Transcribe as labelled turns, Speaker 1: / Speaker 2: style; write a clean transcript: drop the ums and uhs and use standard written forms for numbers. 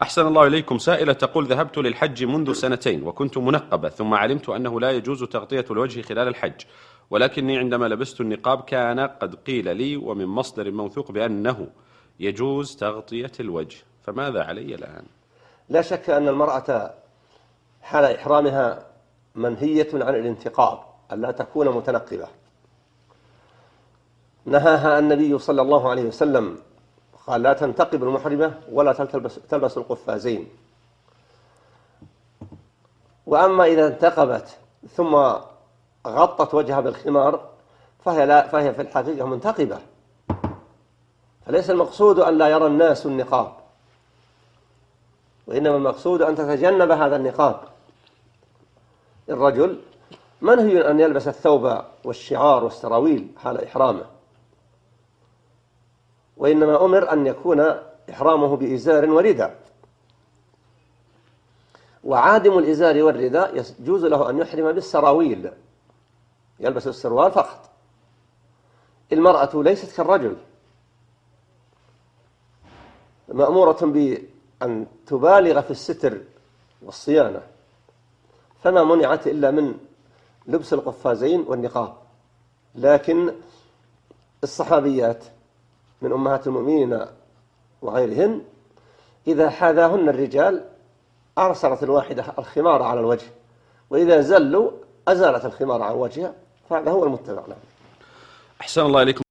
Speaker 1: أحسن الله إليكم. سائلة تقول: ذهبت للحج منذ سنتين وكنت منقبة، ثم علمت أنه لا يجوز تغطية الوجه خلال الحج، ولكني عندما لبست النقاب كان قد قيل لي ومن مصدر موثوق بأنه يجوز تغطية الوجه، فماذا علي الآن؟
Speaker 2: لا شك أن المرأة حال إحرامها منهية عن الانتقاب، ألا تكون متنقبة. نهاها النبي صلى الله عليه وسلم، قال: لا تنتقب المحرمة ولا تلبس القفازين. وأما إذا انتقبت ثم غطت وجهها بالخمار فهي في الحقيقة منتقبة، فليس المقصود أن لا يرى الناس النقاب، وإنما المقصود أن تتجنب هذا النقاب. الرجل منهي أن يلبس الثوب والشعار والسراويل حال إحرامه، وإنما أمر أن يكون إحرامه بإزار ورداء. وعادم الإزار والرداء يجوز له أن يحرم بالسراويل، يلبس السروال فقط. المرأة ليست كالرجل، مأمورة بأن تبالغ في الستر والصيانة، فما منعت إلا من لبس القفازين والنقاب. لكن الصحابيات من أمهات المؤمنين وغيرهن إذا حاذاهن الرجال أرسلت الواحدة الخمار على الوجه، وإذا زلوا أزالت الخمار عن وجهها، فهذا هو المتبع.
Speaker 1: أحسن الله إليكم.